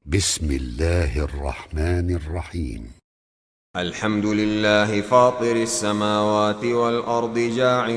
بسم الله الرحمن الرحيم. الحمد لله فاطر السماوات والأرض جاعل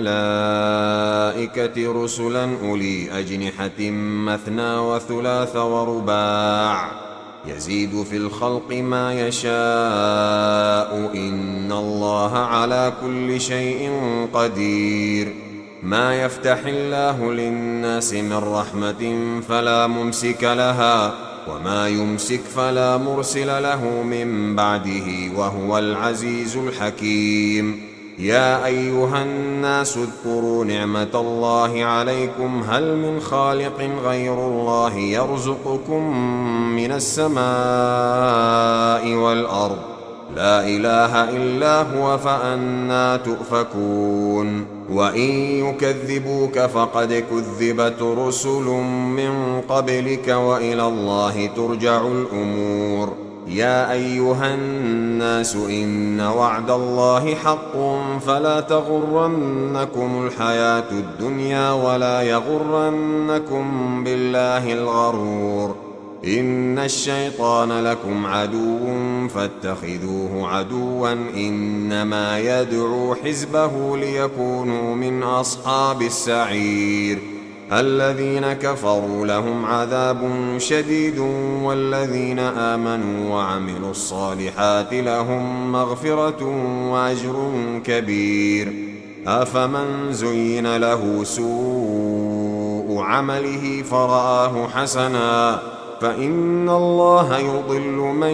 الملائكة رسلا أولي أجنحة مثنى وثلاث ورباع يزيد في الخلق ما يشاء إن الله على كل شيء قدير. ما يفتح الله للناس من رحمة فلا ممسك لها وما يمسك فلا مرسل له من بعده وهو العزيز الحكيم. يا أيها الناس اذكروا نعمة الله عليكم هل من خالق غير الله يرزقكم من السماء والأرض لا إله إلا هو فأنى تؤفكون. وإن يكذبوك فقد كذبت رسل من قبلك وإلى الله ترجع الأمور. يا أيها الناس إن وعد الله حق فلا تغرنكم الحياة الدنيا ولا يغرنكم بالله الغرور. إن الشيطان لكم عدو فاتخذوه عدوا إنما يدعو حزبه ليكونوا من أصحاب السعير. الذين كفروا لهم عذاب شديد والذين آمنوا وعملوا الصالحات لهم مغفرة وأجر كبير. أفمن زين له سوء عمله فرآه حسنا فإن الله يضل من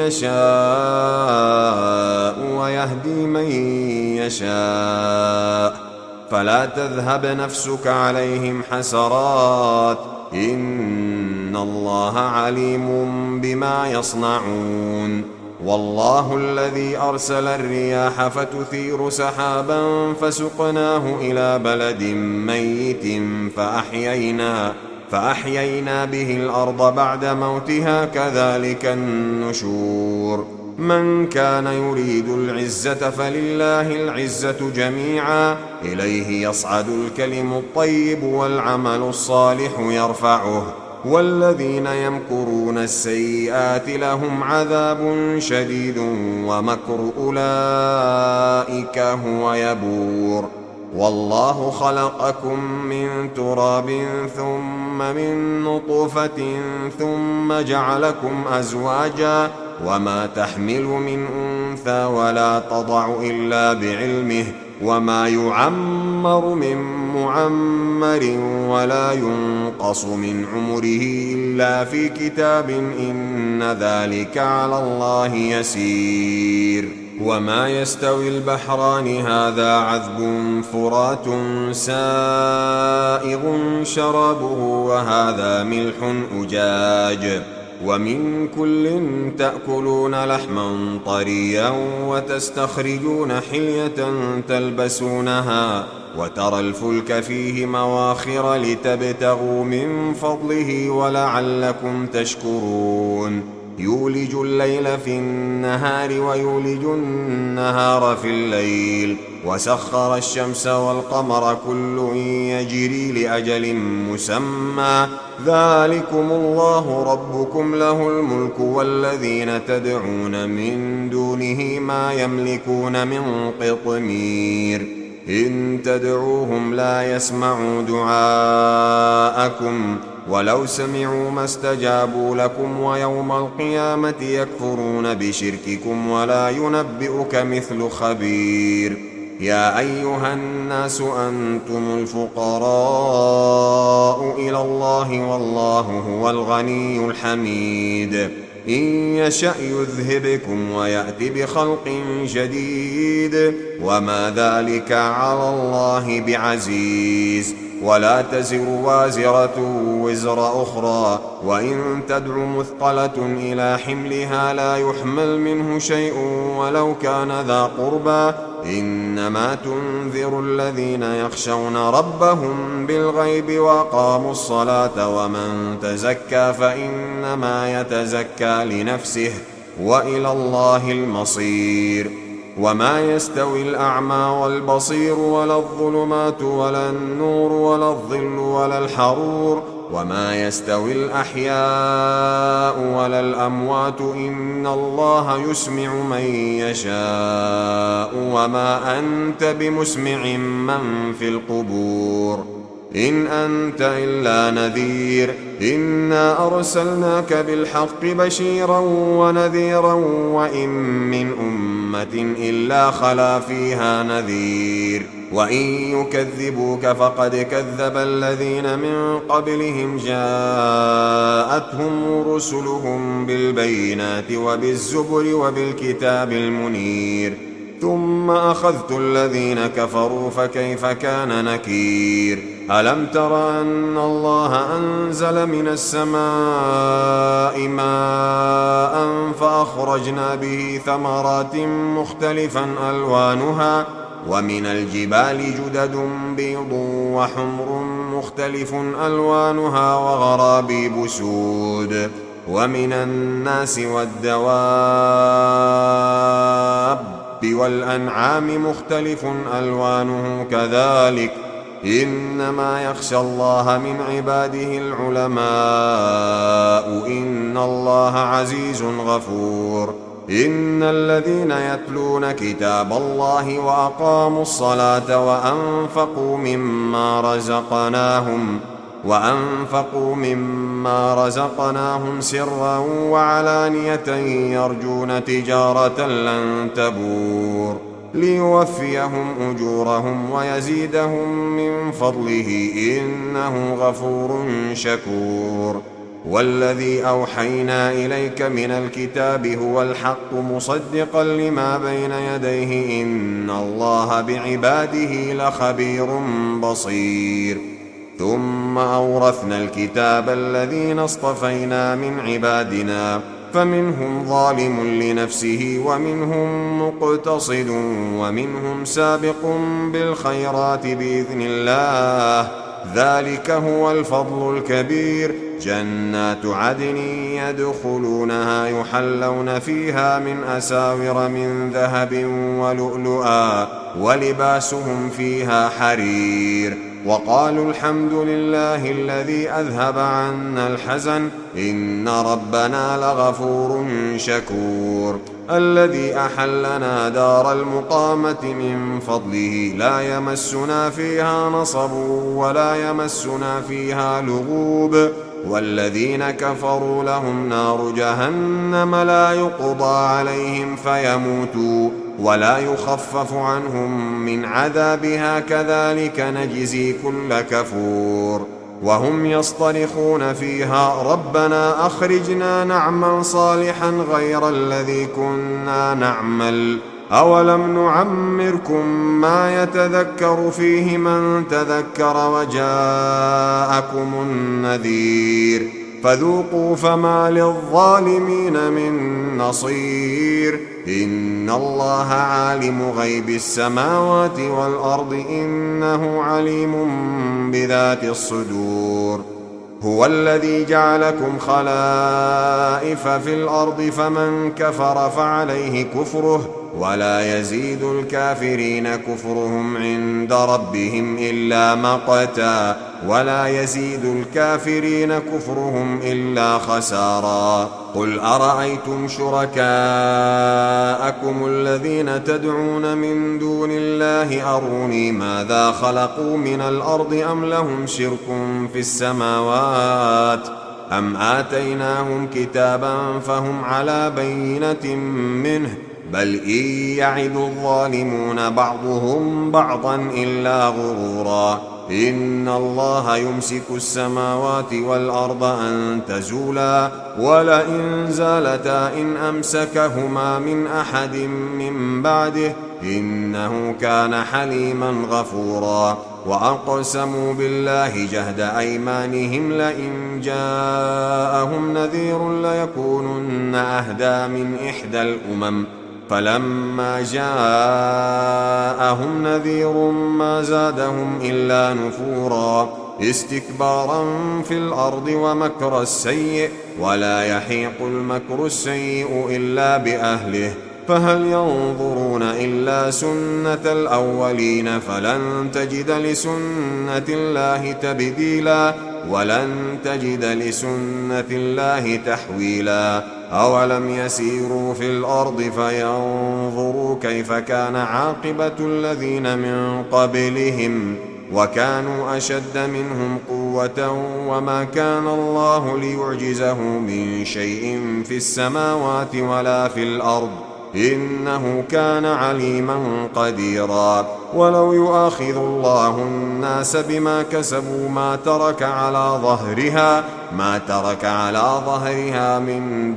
يشاء ويهدي من يشاء فلا تذهب نفسك عليهم حسرات إن الله عليم بما يصنعون. والله الذي أرسل الرياح فتثير سحابا فسقناه إلى بلد ميت فأحيينا به الأرض بعد موتها كذلك النشور. من كان يريد العزة فلله العزة جميعا إليه يصعد الكلم الطيب والعمل الصالح يرفعه والذين يمكرون السيئات لهم عذاب شديد ومكر أولئك هو يبور. والله خلقكم من تراب ثم من نطفة ثم جعلكم أزواجا وما تحمل من أنثى ولا تضع إلا بعلمه وما يعمر من معمر ولا ينقص من عمره إلا في كتاب إن ذلك على الله يسير. وما يستوي البحران هذا عذب فرات سائغ شرابه وهذا ملح أجاج ومن كل تأكلون لحما طريا وتستخرجون حلية تلبسونها وترى الفلك فيه مواخر لتبتغوا من فضله ولعلكم تشكرون. يولج الليل في النهار ويولج النهار في الليل وسخر الشمس والقمر كل يجري لأجل مسمى ذلكم الله ربكم له الملك والذين تدعون من دونه ما يملكون من قطمير. إن تدعوهم لا يسمعوا دعاءكم ولو سمعوا ما استجابوا لكم ويوم القيامة يكفرون بشرككم ولا ينبئك مثل خبير. يا أيها الناس أنتم الفقراء إلى الله والله هو الغني الحميد. إن يشأ يذهبكم ويأت بخلق جديد وما ذلك على الله بعزيز. ولا تزر وازرة وزر أخرى وإن تدع مثقلة إلى حملها لا يحمل منه شيء ولو كان ذا قربى إنما تنذر الذين يخشون ربهم بالغيب وأقاموا الصلاة ومن تزكى فإنما يتزكى لنفسه وإلى الله المصير. وما يستوي الأعمى والبصير ولا الظلمات ولا النور ولا الظل ولا الحرور وما يستوي الأحياء قال الأموات إن الله يسمع من يشاء وما أنت بمسمع من في القبور إن أنت إلا نذير إنا أرسلناك بالحق بشيرا ونذيرا وإن من أمة إلا خلا فيها نذير وإن يكذبوك فقد كذب الذين من قبلهم جاءتهم رسلهم بالبينات وبالزبر وبالكتاب المنير ثم أخذت الذين كفروا فكيف كان نكير ألم تر أن الله أنزل من السماء ماء فأخرجنا به ثمرات مختلفا ألوانها ومن الجبال جدد بيض وحمر مختلف ألوانها وغرابيب سود ومن الناس والدواب والأنعام مختلف ألوانه كذلك إنما يخشى الله من عباده العلماء إن الله عزيز غفور إن الذين يتلون كتاب الله وأقاموا الصلاة وأنفقوا مما رزقناهم سرا وعلانية يرجون تجارة لن تبور ليوفيهم أجورهم ويزيدهم من فضله إنه غفور شكور والذي أوحينا إليك من الكتاب هو الحق مصدقا لما بين يديه إن الله بعباده لخبير بصير ثم أورثنا الكتاب الذين اصطفينا من عبادنا فمنهم ظالم لنفسه ومنهم مقتصد ومنهم سابق بالخيرات بإذن الله ذلك هو الفضل الكبير جنات عدن يدخلونها يحلون فيها من أساور من ذهب ولؤلؤا ولباسهم فيها حرير وقالوا الحمد لله الذي أذهب عنا الحزن إن ربنا لغفور شكور الذي أحلنا دار المقامة من فضله لا يمسنا فيها نصب ولا يمسنا فيها لغوب والذين كفروا لهم نار جهنم لا يقضى عليهم فيموتوا ولا يخفف عنهم من عذابها كذلك نجزي كل كفور وهم يصطرخون فيها ربنا أخرجنا نعمل صالحا غير الذي كنا نعمل أولم نعمركم ما يتذكر فيه من تذكر وجاءكم النذير فذوقوا فما للظالمين من نصير إن الله عالم غيب السماوات والأرض إنه عليم بذات الصدور هو الذي جعلكم خلائف في الأرض فمن كفر فعليه كفره ولا يزيد الكافرين كفرهم عند ربهم إلا مقتا ولا يزيد الكافرين كفرهم إلا خسارا قل أرأيتم شركاءكم الذين تدعون من دون الله أروني ماذا خلقوا من الأرض أم لهم شرك في السماوات أم آتيناهم كتابا فهم على بينة منه بل إن يعد الظالمون بعضهم بعضا إلا غرورا إن الله يمسك السماوات والأرض أن تزولا ولئن زالتا إن أمسكهما من أحد من بعده إنه كان حليما غفورا وأقسموا بالله جهد أيمانهم لئن جاءهم نذير ليكونن أهدى من إحدى الأمم فلما جاءهم نذير ما زادهم إلا نفورا استكبارا في الأرض ومكر السيء ولا يحيق المكر السيء إلا بأهله فهل ينظرون إلا سنة الأولين فلن تجد لسنة الله تبديلا ولن تجد لسنة الله تحويلا أولم يسيروا في الأرض فينظروا كيف كان عاقبة الذين من قبلهم وكانوا أشد منهم قوة وما كان الله ليعجزه من شيء في السماوات ولا في الأرض إنه كان عليما قديرا ولو يؤاخذ الله الناس بما كسبوا ما ترك على ظهرها من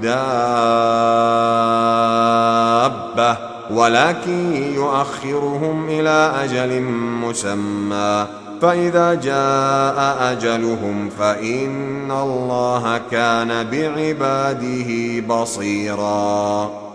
دابة ولكن يؤخرهم إلى أجل مسمى فإذا جاء أجلهم فإن الله كان بعباده بصيرا.